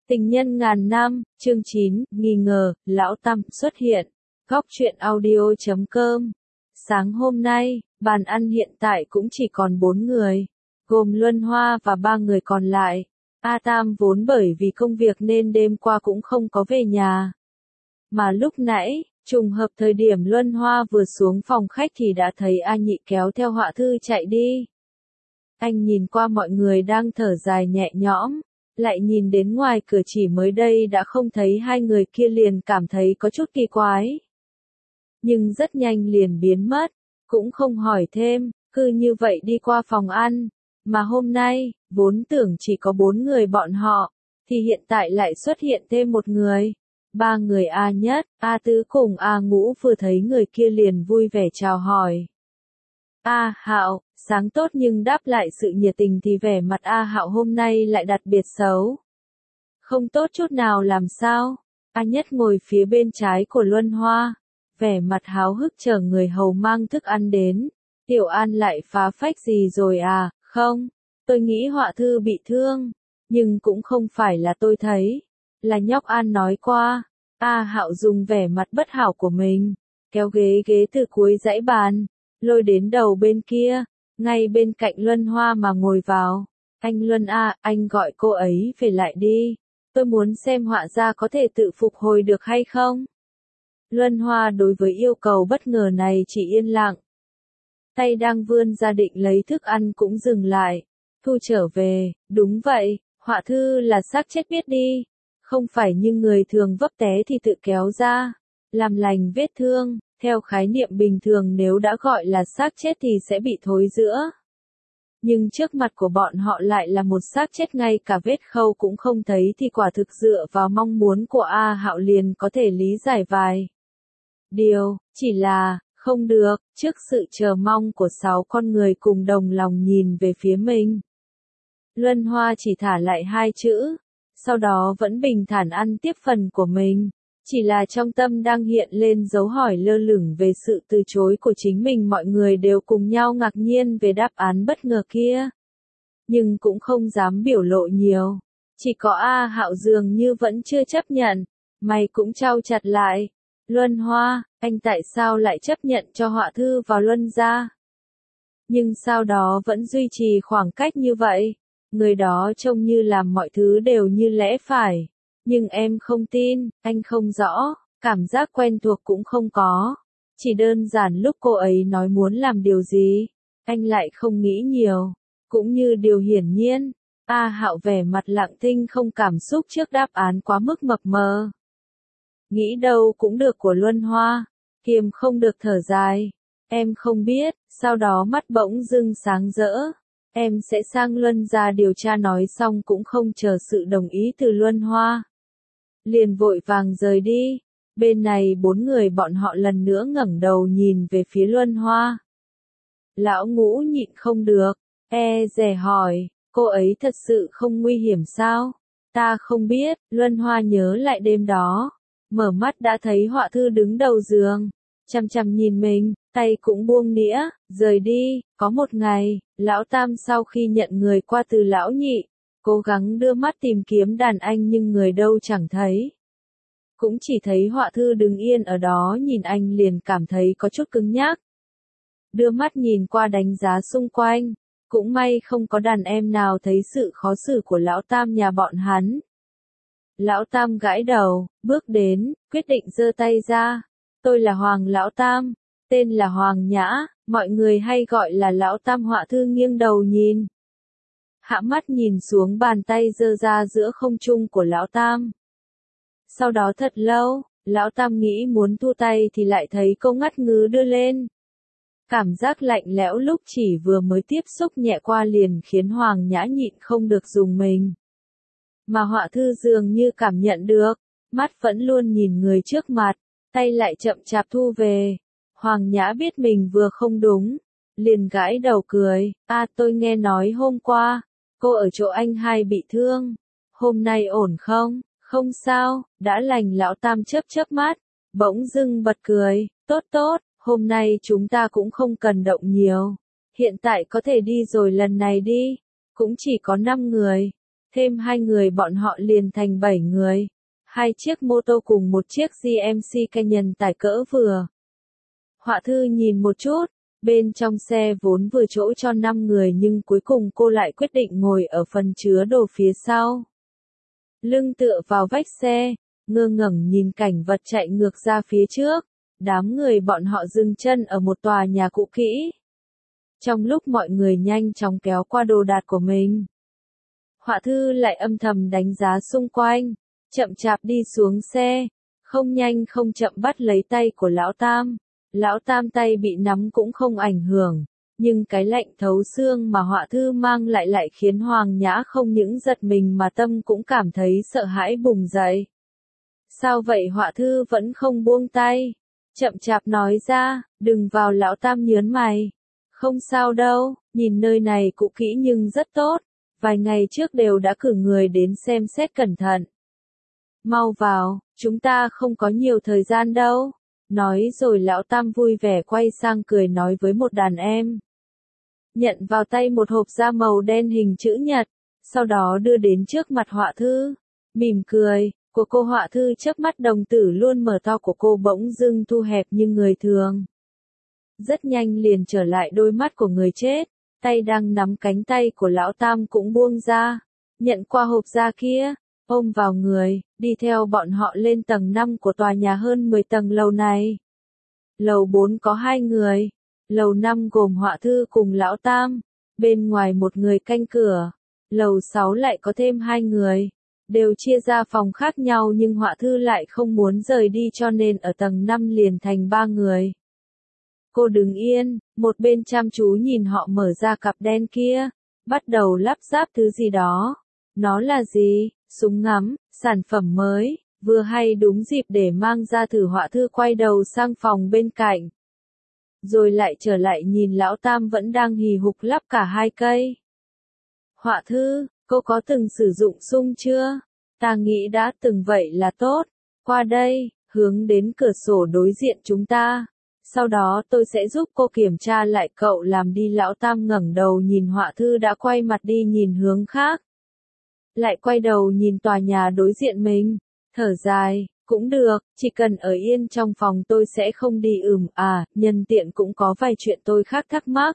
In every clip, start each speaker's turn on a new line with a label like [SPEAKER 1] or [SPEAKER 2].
[SPEAKER 1] Tình nhân ngàn năm, chương 9, nghi ngờ, Lão Tam xuất hiện. Góc truyện audio.com. Sáng hôm nay, bàn ăn hiện tại cũng chỉ còn 4 người, gồm Luân Hoa và 3 người còn lại. A Tam vốn bởi vì công việc nên đêm qua cũng không có về nhà. Mà lúc nãy, trùng hợp thời điểm Luân Hoa vừa xuống phòng khách thì đã thấy A Nhị kéo theo họa thư chạy đi. Anh nhìn qua mọi người đang thở dài nhẹ nhõm, lại nhìn đến ngoài cửa chỉ mới đây đã không thấy hai người kia liền cảm thấy có chút kỳ quái. Nhưng rất nhanh liền biến mất, cũng không hỏi thêm, cứ như vậy đi qua phòng ăn. Mà hôm nay, vốn tưởng chỉ có 4 người bọn họ, thì hiện tại lại xuất hiện thêm một người. 3 người A Nhất, A Tứ cùng A Ngũ vừa thấy người kia liền vui vẻ chào hỏi. A Hạo, sáng tốt, nhưng đáp lại sự nhiệt tình thì vẻ mặt A Hạo hôm nay lại đặc biệt xấu. Không tốt chút nào làm sao? A Nhất ngồi phía bên trái của Luân Hoa, vẻ mặt háo hức chờ người hầu mang thức ăn đến. Tiểu An lại phá phách gì rồi à? Không, tôi nghĩ họa thư bị thương, nhưng cũng không phải là tôi thấy, là nhóc An nói qua. A Hạo dùng vẻ mặt bất hảo của mình, kéo ghế từ cuối dãy bàn, lôi đến đầu bên kia, ngay bên cạnh Luân Hoa mà ngồi vào. Anh Luân A, anh gọi cô ấy về lại đi, tôi muốn xem họa gia có thể tự phục hồi được hay không. Luân Hoa đối với yêu cầu bất ngờ này chỉ yên lặng. Tay đang vươn ra định lấy thức ăn cũng dừng lại, thu trở về, đúng vậy, họa thư là xác chết biết đi, không phải như người thường vấp té thì tự kéo ra, làm lành vết thương. Theo khái niệm bình thường nếu đã gọi là xác chết thì sẽ bị thối rữa. Nhưng trước mặt của bọn họ lại là một xác chết, ngay cả vết khâu cũng không thấy thì quả thực dựa vào mong muốn của A Hạo liền có thể lý giải vài điều, chỉ là, không được, trước sự chờ mong của 6 con người cùng đồng lòng nhìn về phía mình. Luân Hoa chỉ thả lại 2 chữ, sau đó vẫn bình thản ăn tiếp phần của mình. Chỉ là trong tâm đang hiện lên dấu hỏi lơ lửng về sự từ chối của chính mình. Mọi người đều cùng nhau ngạc nhiên về đáp án bất ngờ kia, nhưng cũng không dám biểu lộ nhiều. Chỉ có A Hạo dường như vẫn chưa chấp nhận, mày cũng trao chặt lại. Luân Hoa, anh tại sao lại chấp nhận cho họa thư vào Luân gia? Nhưng sau đó vẫn duy trì khoảng cách như vậy. Người đó trông như làm mọi thứ đều như lẽ phải. Nhưng em không tin, anh không rõ, cảm giác quen thuộc cũng không có. Chỉ đơn giản lúc cô ấy nói muốn làm điều gì, anh lại không nghĩ nhiều. Cũng như điều hiển nhiên, A Hạo vẻ mặt lặng thinh không cảm xúc trước đáp án quá mức mập mờ. Nghĩ đâu cũng được của Luân Hoa, kiềm không được thở dài. Em không biết, sau đó mắt bỗng dưng sáng rỡ. Em sẽ sang Luân gia điều tra, nói xong cũng không chờ sự đồng ý từ Luân Hoa, liền vội vàng rời đi. Bên này 4 người bọn họ lần nữa ngẩng đầu nhìn về phía Luân Hoa. Lão Ngũ nhịn không được, dè hỏi, cô ấy thật sự không nguy hiểm sao? Ta không biết. Luân Hoa nhớ lại đêm đó, mở mắt đã thấy họa thư đứng đầu giường, chằm chằm nhìn mình, tay cũng buông nĩa, rời đi. Có một ngày, Lão Tam sau khi nhận người qua từ Lão Nhị, cố gắng đưa mắt tìm kiếm đàn anh nhưng người đâu chẳng thấy. Cũng chỉ thấy họa thư đứng yên ở đó nhìn anh liền cảm thấy có chút cứng nhắc. Đưa mắt nhìn qua đánh giá xung quanh, cũng may không có đàn em nào thấy sự khó xử của Lão Tam nhà bọn hắn. Lão Tam gãi đầu, bước đến, quyết định giơ tay ra. Tôi là Hoàng Lão Tam, tên là Hoàng Nhã, mọi người hay gọi là Lão Tam. Họa thư nghiêng đầu nhìn, hạ mắt nhìn xuống bàn tay giơ ra giữa không trung của Lão Tam. Sau đó thật lâu, Lão Tam nghĩ muốn thu tay thì lại thấy cô ngắt ngứ đưa lên. Cảm giác lạnh lẽo lúc chỉ vừa mới tiếp xúc nhẹ qua liền khiến Hoàng Nhã nhịn không được dùng mình. Mà họa thư dường như cảm nhận được, mắt vẫn luôn nhìn người trước mặt, tay lại chậm chạp thu về. Hoàng Nhã biết mình vừa không đúng, liền gãi đầu cười. Tôi nghe nói hôm qua, cô ở chỗ anh hai bị thương, hôm nay ổn không? Không sao, đã lành. Lão Tam chớp chớp mắt, bỗng dưng bật cười, tốt tốt, hôm nay chúng ta cũng không cần động nhiều. Hiện tại có thể đi rồi, lần này đi, cũng chỉ có 5 người. thêm 2 người bọn họ liền thành 7 người. 2 chiếc mô tô cùng một chiếc GMC Canyon tải cỡ vừa. Họa thư nhìn một chút, bên trong xe vốn vừa chỗ cho 5 người nhưng cuối cùng cô lại quyết định ngồi ở phần chứa đồ phía sau. Lưng tựa vào vách xe, ngơ ngẩn nhìn cảnh vật chạy ngược ra phía trước. Đám người bọn họ dừng chân ở một tòa nhà cũ kỹ. Trong lúc mọi người nhanh chóng kéo qua đồ đạc của mình, họa thư lại âm thầm đánh giá xung quanh, chậm chạp đi xuống xe, không nhanh không chậm bắt lấy tay của Lão Tam. Lão Tam tay bị nắm cũng không ảnh hưởng, nhưng cái lạnh thấu xương mà họa thư mang lại khiến Hoàng Nhã không những giật mình mà tâm cũng cảm thấy sợ hãi bùng dậy. Sao vậy? Họa thư vẫn không buông tay, chậm chạp nói ra, đừng vào. Lão Tam nhớn mày. Không sao đâu, nhìn nơi này cũ kỹ nhưng rất tốt, vài ngày trước đều đã cử người đến xem xét cẩn thận. Mau vào, chúng ta không có nhiều thời gian đâu. Nói rồi Lão Tam vui vẻ quay sang cười nói với một đàn em. Nhận vào tay một hộp da màu đen hình chữ nhật, sau đó đưa đến trước mặt họa thư. Mỉm cười của cô. Họa thư chớp mắt, đồng tử luôn mở to của cô bỗng dưng thu hẹp như người thường. Rất nhanh liền trở lại đôi mắt của người chết, tay đang nắm cánh tay của Lão Tam cũng buông ra, nhận qua hộp da kia, ôm vào người, đi theo bọn họ lên tầng 5 của tòa nhà hơn 10 tầng lầu này. Lầu 4 có 2 người, lầu 5 gồm họa thư cùng Lão Tam, bên ngoài một người canh cửa, lầu 6 lại có thêm 2 người, đều chia ra phòng khác nhau nhưng họa thư lại không muốn rời đi cho nên ở tầng 5 liền thành 3 người. Cô đứng yên, một bên chăm chú nhìn họ mở ra cặp đen kia, bắt đầu lắp ráp thứ gì đó. Nó là gì? Súng ngắm, sản phẩm mới, vừa hay đúng dịp để mang ra thử. Họa thư quay đầu sang phòng bên cạnh, rồi lại trở lại nhìn Lão Tam vẫn đang hì hục lắp cả 2 cây. Họa thư, cô có từng sử dụng súng chưa? Ta nghĩ đã từng, vậy là tốt. Qua đây, hướng đến cửa sổ đối diện chúng ta. Sau đó tôi sẽ giúp cô kiểm tra lại, cậu làm đi. Lão Tam ngẩng đầu nhìn họa thư đã quay mặt đi nhìn hướng khác. Lại quay đầu nhìn tòa nhà đối diện mình, thở dài, cũng được, chỉ cần ở yên trong phòng tôi sẽ không đi. Nhân tiện cũng có vài chuyện tôi khác thắc mắc.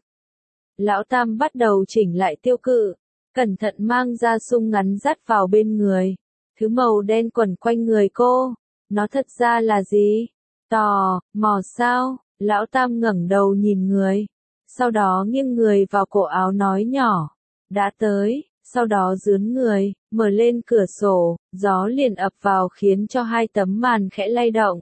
[SPEAKER 1] Lão Tam bắt đầu chỉnh lại tiêu cự, cẩn thận mang ra súng ngắn dắt vào bên người. Thứ màu đen quẩn quanh người cô, nó thật ra là gì? Tò mò sao? Lão Tam ngẩng đầu nhìn người, sau đó nghiêng người vào cổ áo nói nhỏ, đã tới, sau đó dướn người, mở lên cửa sổ, gió liền ập vào khiến cho 2 tấm màn khẽ lay động.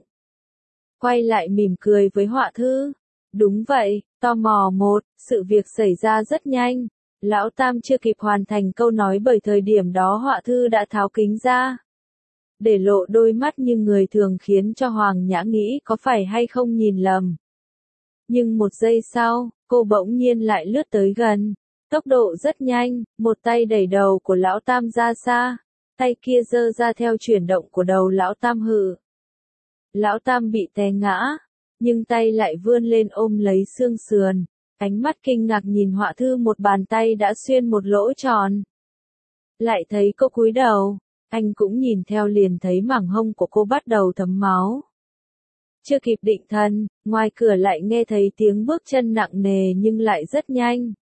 [SPEAKER 1] Quay lại mỉm cười với họa thư. Đúng vậy, tò mò một, sự việc xảy ra rất nhanh. Lão Tam chưa kịp hoàn thành câu nói bởi thời điểm đó họa thư đã tháo kính ra, để lộ đôi mắt như người thường khiến cho Hoàng Nhã nghĩ có phải hay không nhìn lầm. Nhưng một giây sau, cô bỗng nhiên lại lướt tới gần, tốc độ rất nhanh, một tay đẩy đầu của Lão Tam ra xa, tay kia giơ ra theo chuyển động của đầu Lão Tam. Hừ. Lão Tam bị té ngã, nhưng tay lại vươn lên ôm lấy xương sườn, ánh mắt kinh ngạc nhìn họa thư. Một bàn tay đã xuyên một lỗ tròn. Lại thấy cô cúi đầu, anh cũng nhìn theo liền thấy mảng hông của cô bắt đầu thấm máu. Chưa kịp định thần, ngoài cửa lại nghe thấy tiếng bước chân nặng nề nhưng lại rất nhanh.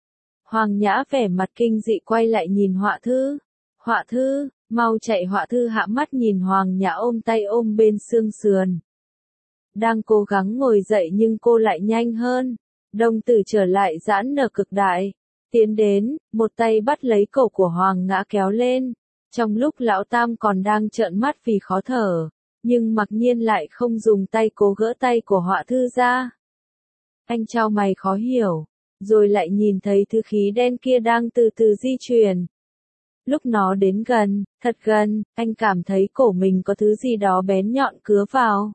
[SPEAKER 1] Hoàng Nhã vẻ mặt kinh dị quay lại nhìn họa thư. Họa thư, mau chạy. Họa thư hạ mắt nhìn Hoàng Nhã ôm tay ôm bên xương sườn. Đang cố gắng ngồi dậy nhưng cô lại nhanh hơn. Đồng tử trở lại giãn nở cực đại. Tiến đến, một tay bắt lấy cổ của Hoàng Nhã kéo lên. Trong lúc Lão Tam còn đang trợn mắt vì khó thở, nhưng mặc nhiên lại không dùng tay cố gỡ tay của họa thư ra. Anh chau mày khó hiểu, rồi lại nhìn thấy thứ khí đen kia đang từ từ di chuyển. Lúc nó đến gần, thật gần, anh cảm thấy cổ mình có thứ gì đó bén nhọn cứa vào.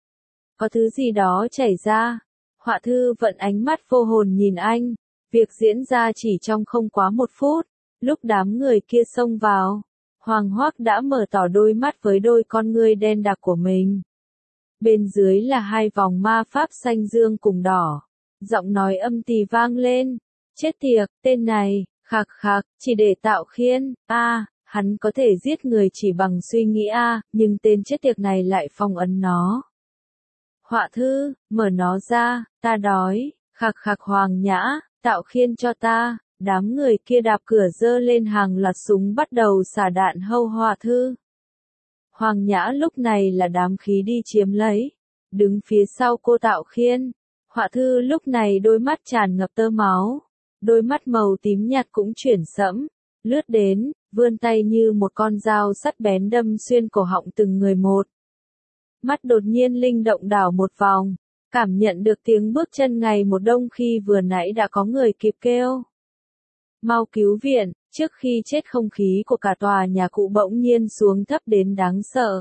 [SPEAKER 1] Có thứ gì đó chảy ra. Họa thư vận ánh mắt vô hồn nhìn anh. Việc diễn ra chỉ trong không quá 1 phút. Lúc đám người kia xông vào, Hoàng Hoác đã mở tỏ đôi mắt với đôi con ngươi đen đặc của mình. Bên dưới là 2 vòng ma pháp xanh dương cùng đỏ. Giọng nói âm tì vang lên. Chết tiệt, tên này, khạc khạc, chỉ để tạo khiên. Hắn có thể giết người chỉ bằng suy nghĩ nhưng tên chết tiệt này lại phong ấn nó. Họa thư, mở nó ra, ta đói, khạc khạc Hoàng Nhã, tạo khiên cho ta. Đám người kia đạp cửa dơ lên hàng loạt súng bắt đầu xả đạn hâu Họa thư. Hoàng Nhã lúc này là đám khí đi chiếm lấy. Đứng phía sau cô Tạo Khiên. Họa thư lúc này đôi mắt tràn ngập tơ máu. Đôi mắt màu tím nhạt cũng chuyển sẫm. Lướt đến, vươn tay như một con dao sắt bén đâm xuyên cổ họng từng người một. Mắt đột nhiên linh động đảo một vòng. Cảm nhận được tiếng bước chân ngày một đông khi vừa nãy đã có người kịp kêu. Mau cứu viện, trước khi chết không khí của cả tòa nhà cụ bỗng nhiên xuống thấp đến đáng sợ.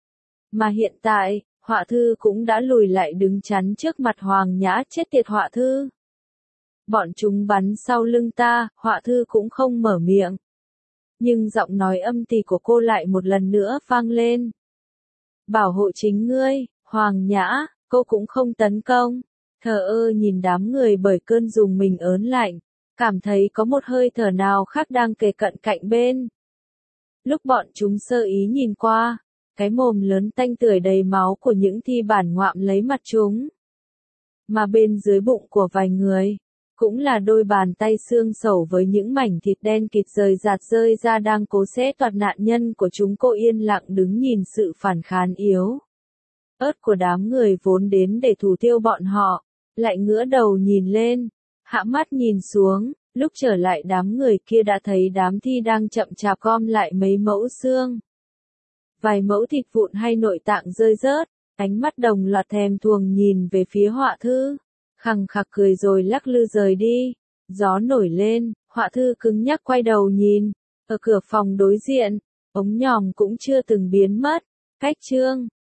[SPEAKER 1] Mà hiện tại, Họa thư cũng đã lùi lại đứng chắn trước mặt Hoàng Nhã chết tiệt Họa thư. Bọn chúng bắn sau lưng ta, Họa thư cũng không mở miệng. Nhưng giọng nói âm tì của cô lại một lần nữa vang lên. Bảo hộ chính ngươi, Hoàng Nhã, cô cũng không tấn công. Thờ ơ nhìn đám người bởi cơn dùng mình ớn lạnh. Cảm thấy có một hơi thở nào khác đang kề cận cạnh bên. Lúc bọn chúng sơ ý nhìn qua, cái mồm lớn tanh tưởi đầy máu của những thi bản ngoạm lấy mặt chúng. Mà bên dưới bụng của vài người, cũng là đôi bàn tay xương sẩu với những mảnh thịt đen kịt rời rạt rơi ra đang cố xé toạc nạn nhân của chúng. Cô yên lặng đứng nhìn sự phản kháng yếu ớt của đám người vốn đến để thủ tiêu bọn họ, lại ngửa đầu nhìn lên. Hạ mắt nhìn xuống, lúc trở lại đám người kia đã thấy đám thi đang chậm chạp gom lại mấy mẫu xương. Vài mẫu thịt vụn hay nội tạng rơi rớt, ánh mắt đồng loạt thèm thuồng nhìn về phía Họa thư. Khằng khặc cười rồi lắc lư rời đi. Gió nổi lên, Họa thư cứng nhắc quay đầu nhìn. Ở cửa phòng đối diện, ống nhòm cũng chưa từng biến mất. Cách chương